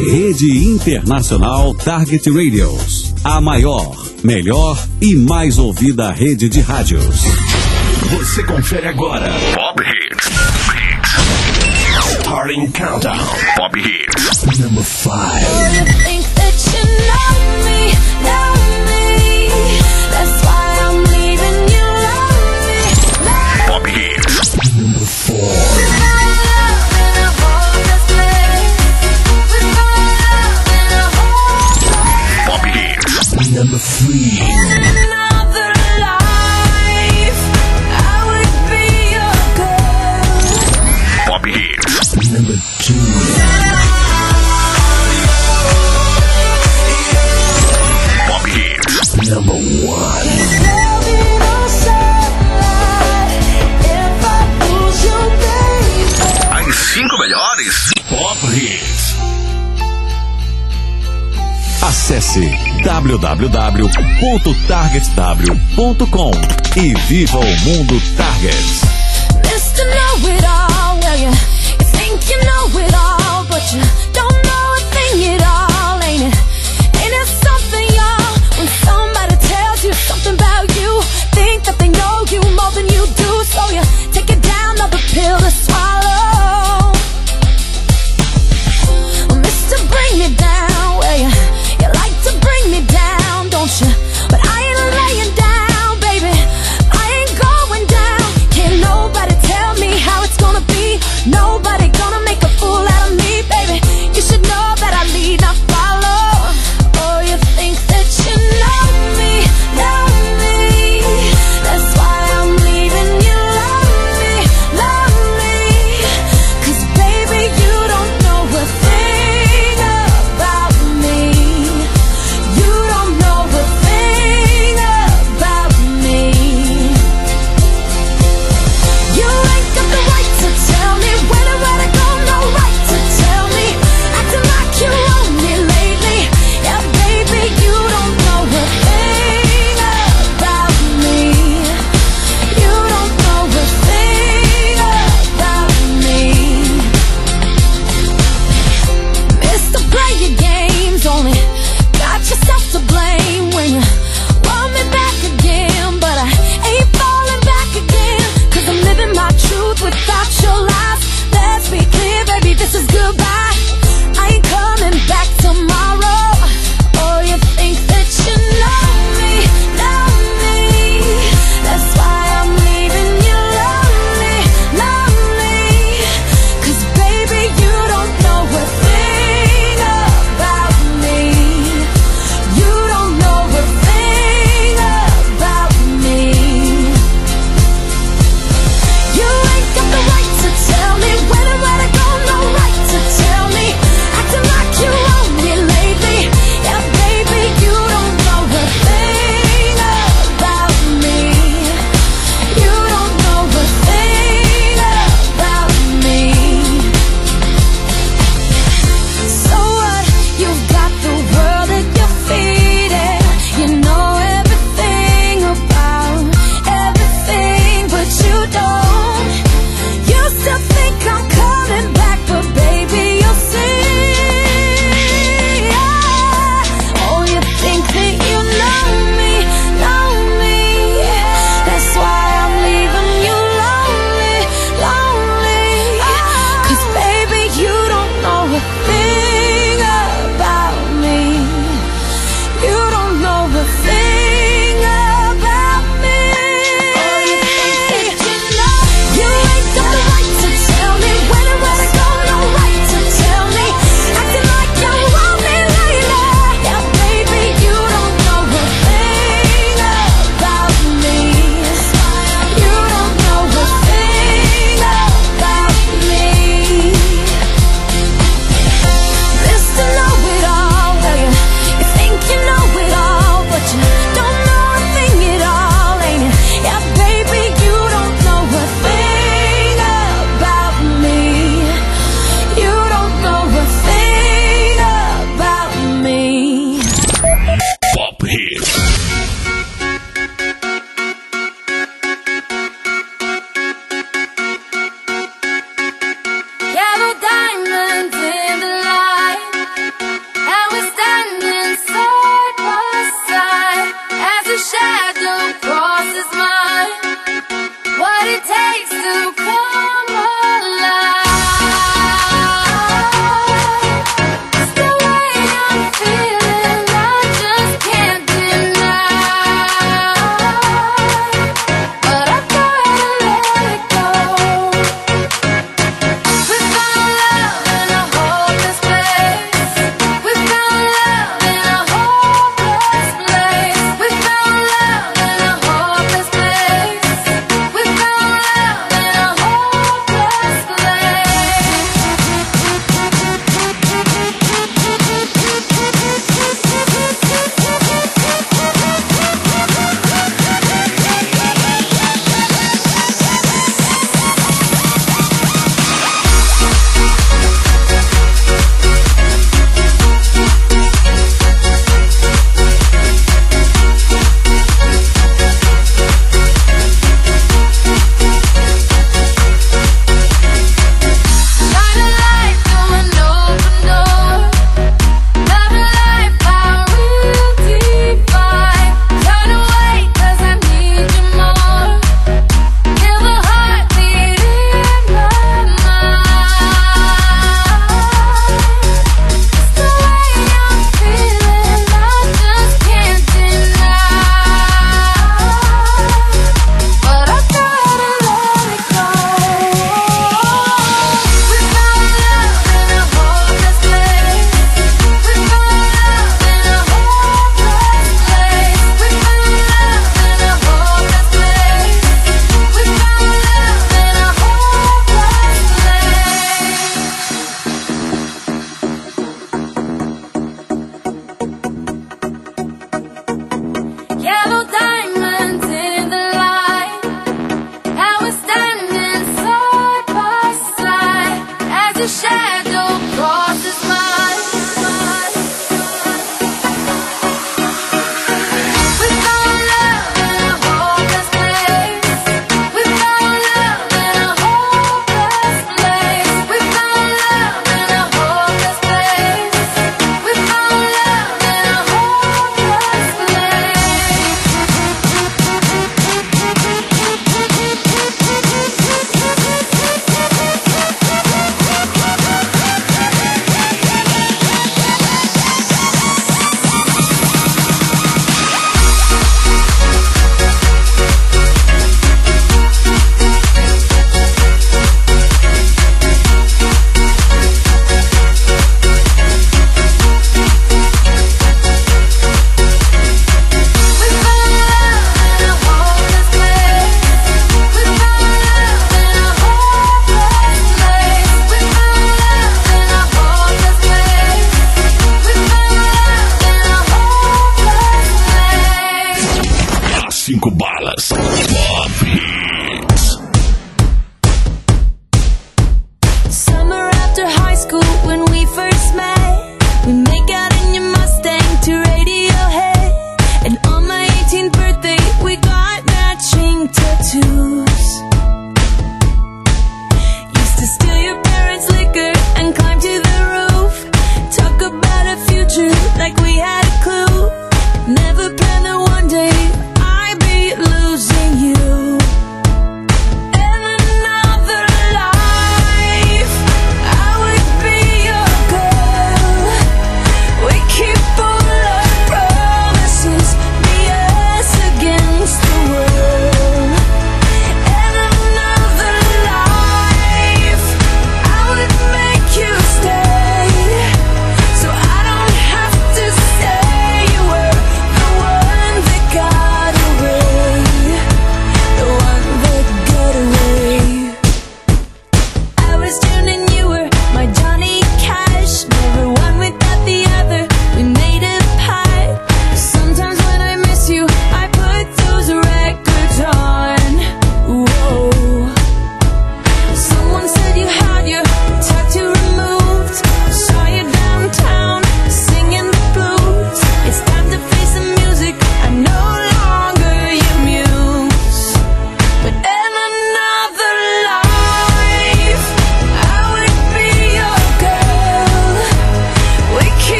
Rede Internacional Target Radios. A maior, melhor e mais ouvida rede de rádios. Você confere agora Pop Hits. Starting Countdown. Pop Hits. Number 5. Pop Hits. Number 4. Pop Hits. Number 3. Pop Hits. Number 2. Pop Hits. Number 1. As 5 melhores Pop Hits. Acesse www.targetw.com e viva o mundo Target. Mr. Know-it-all, well, you think you know it all, but you don't know a thing at all, ain't it? Ain't it something, y'all, when somebody tells you something about you, think that they know you more than you do, so you take it down, another pill to swallow. Mr. Bring Me Down, well, you like to bring me down, don't you? But I ain't laying down, baby, I ain't going down, can't know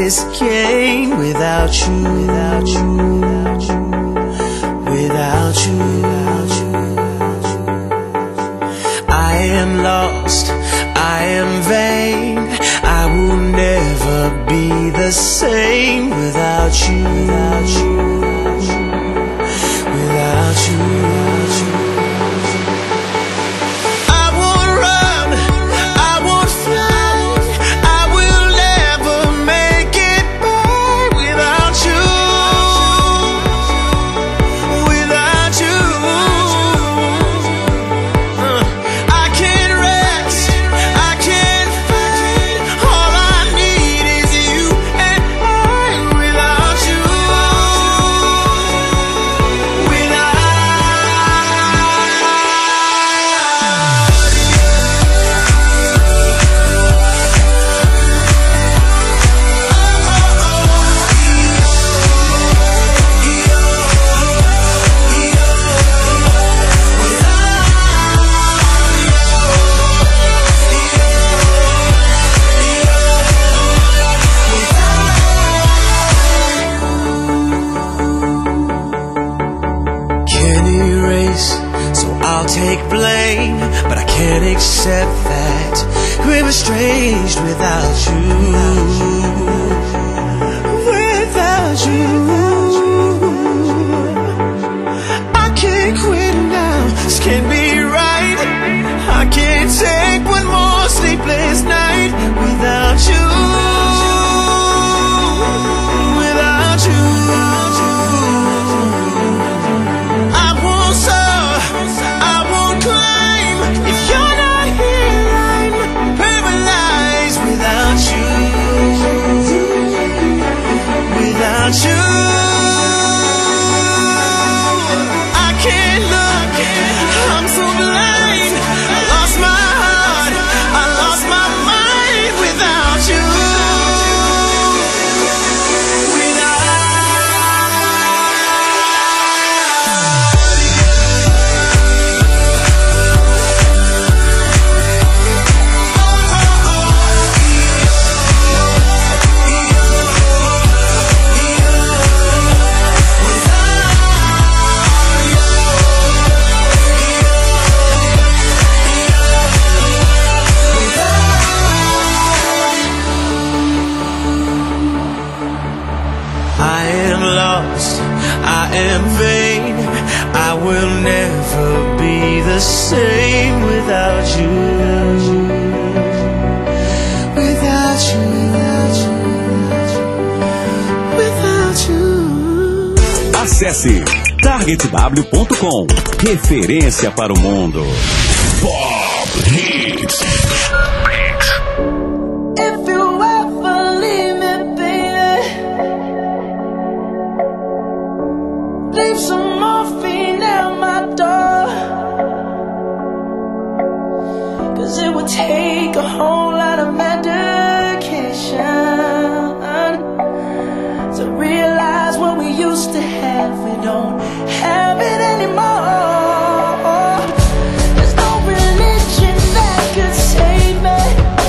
this game without you, without you, without you, without you. I am lost, I am vain, I will never be the same without you, without you, without you, without you. I won't run, I won't fly, I will never make it by without you, without you. I can't rest, I can't fight, all I need is you and I without you, can't erase, so I'll take blame, but I can't accept that we're estranged without you, without you. I can't quit now, this can't be right, I can't take one more sleepless night without you, without you. I won't soar, I won't climb, if you're not here I'm paralyzed without you, without you. I can't look, I'm so blind, I lost my heart, I lost my mind without you, I am lost, I am vain, I will never be the same without you, without you, without you, without you. Acesse targetw.com. Referência para o mundo. Pop Hits. If you ever leave me, baby, leave some morphine at my door, 'cause it would take a whole lot of medication to realize what we used to have, we don't have it anymore. There's no religion that could save me.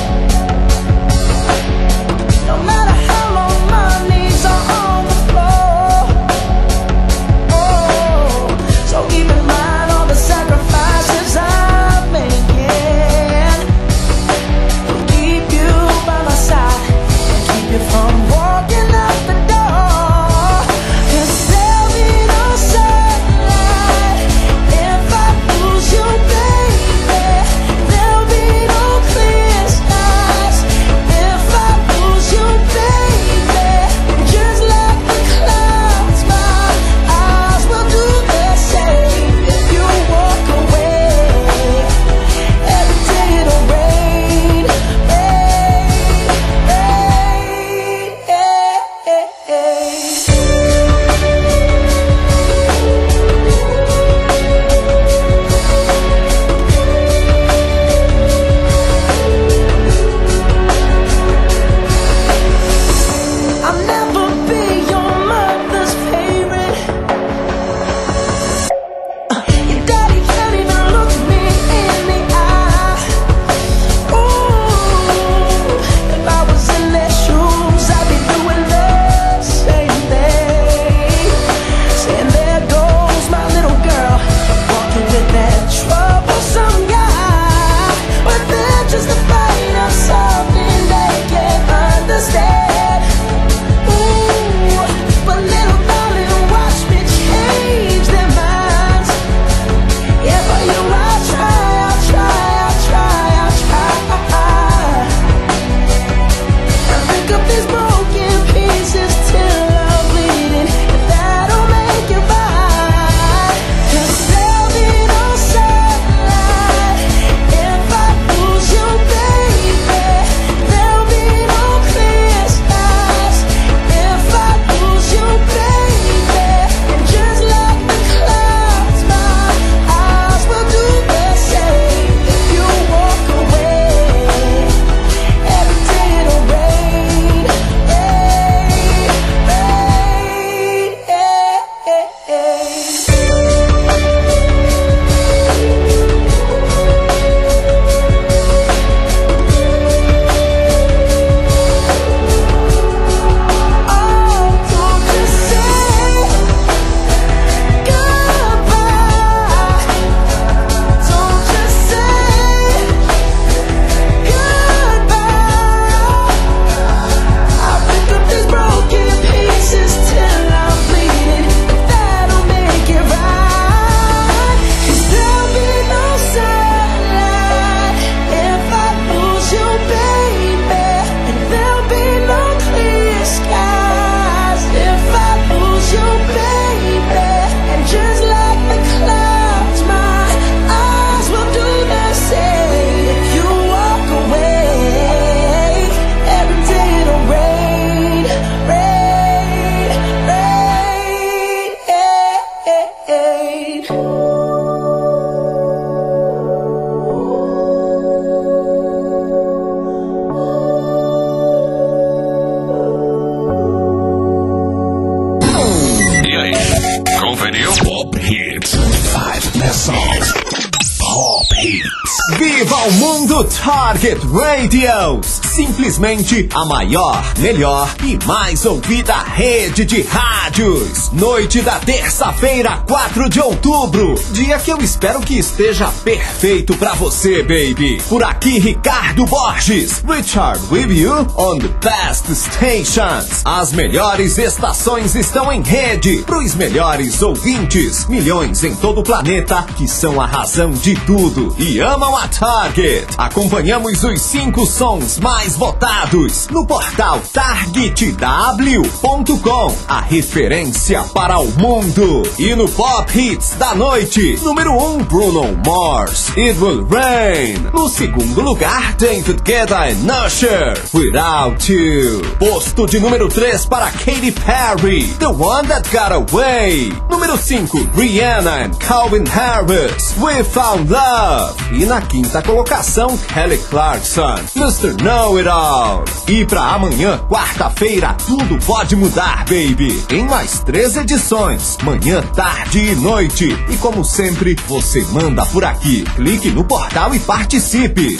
Viva o mundo Target Radios! Simplesmente a maior, melhor e mais ouvida rede de rádios. Noite da terça-feira, 4 de outubro. Dia que eu espero que esteja perfeito pra você, baby. Por aqui, Ricardo Borges. Richard with you on the best stations. As melhores estações estão em rede pros melhores ouvintes. Milhões em todo o planeta que são a razão de tudo e amam a Target. Acompanhamos os 5 sons mais votados no portal targetw.com, a referência para o mundo. E no Pop Hits da noite, número 1, Bruno Mars, It Will Rain. No segundo lugar, David Guetta e Usher, Without You. Posto de número 3 para Katy Perry, The One That Got Away. Número 5, Rihanna and Calvin Harris, We Found Love. E na quinta colocação, Kelly Clarkson, Mr. Know It All. E pra amanhã, quarta-feira, tudo pode mudar, baby. Em mais 3 edições, manhã, tarde e noite. E como sempre, você manda por aqui. Clique no portal e participe.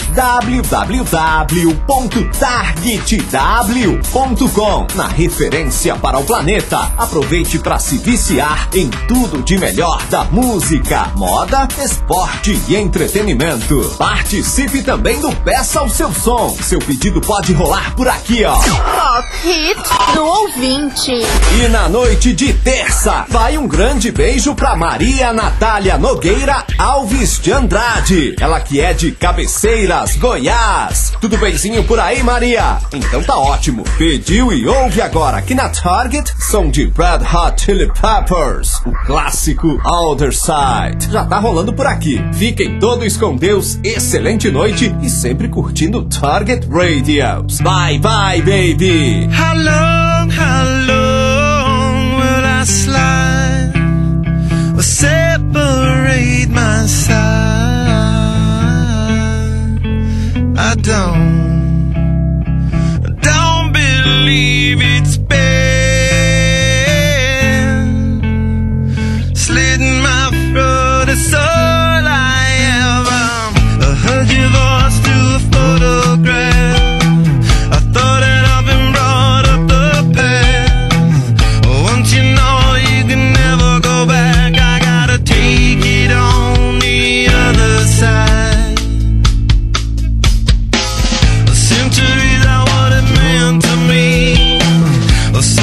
www.targetw.com, na referência para o planeta. Aproveite para se viciar em tudo de melhor da música, moda, esporte e entretenimento. Participe também do Peça o Seu Som. Seu pedido pode rolar por aqui, ó. Pop Hit do ouvinte. E na noite de terça, vai um grande beijo pra Maria Natália Nogueira Alves de Andrade. Ela que é de Cabeceiras, Goiás. Tudo benzinho por aí, Maria? Então tá ótimo. Pediu e ouve agora aqui na Target, som de Red Hot Chili Peppers, o clássico Other Side. Já tá rolando por aqui. Fiquem todos com Deus, excelente noite e sempre curtindo Target Radios. Bye bye, baby. How long will I slide or separate my side? I don't believe it's been slitting my throat. It's all I have. I heard your voice through a photograph. I thought that I've been brought up the past. Once you know you can never go back, I gotta take it on the other side. Centuries are what it meant to me.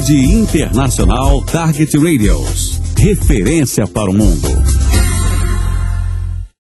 Rede Internacional Target Radios. Referência para o mundo.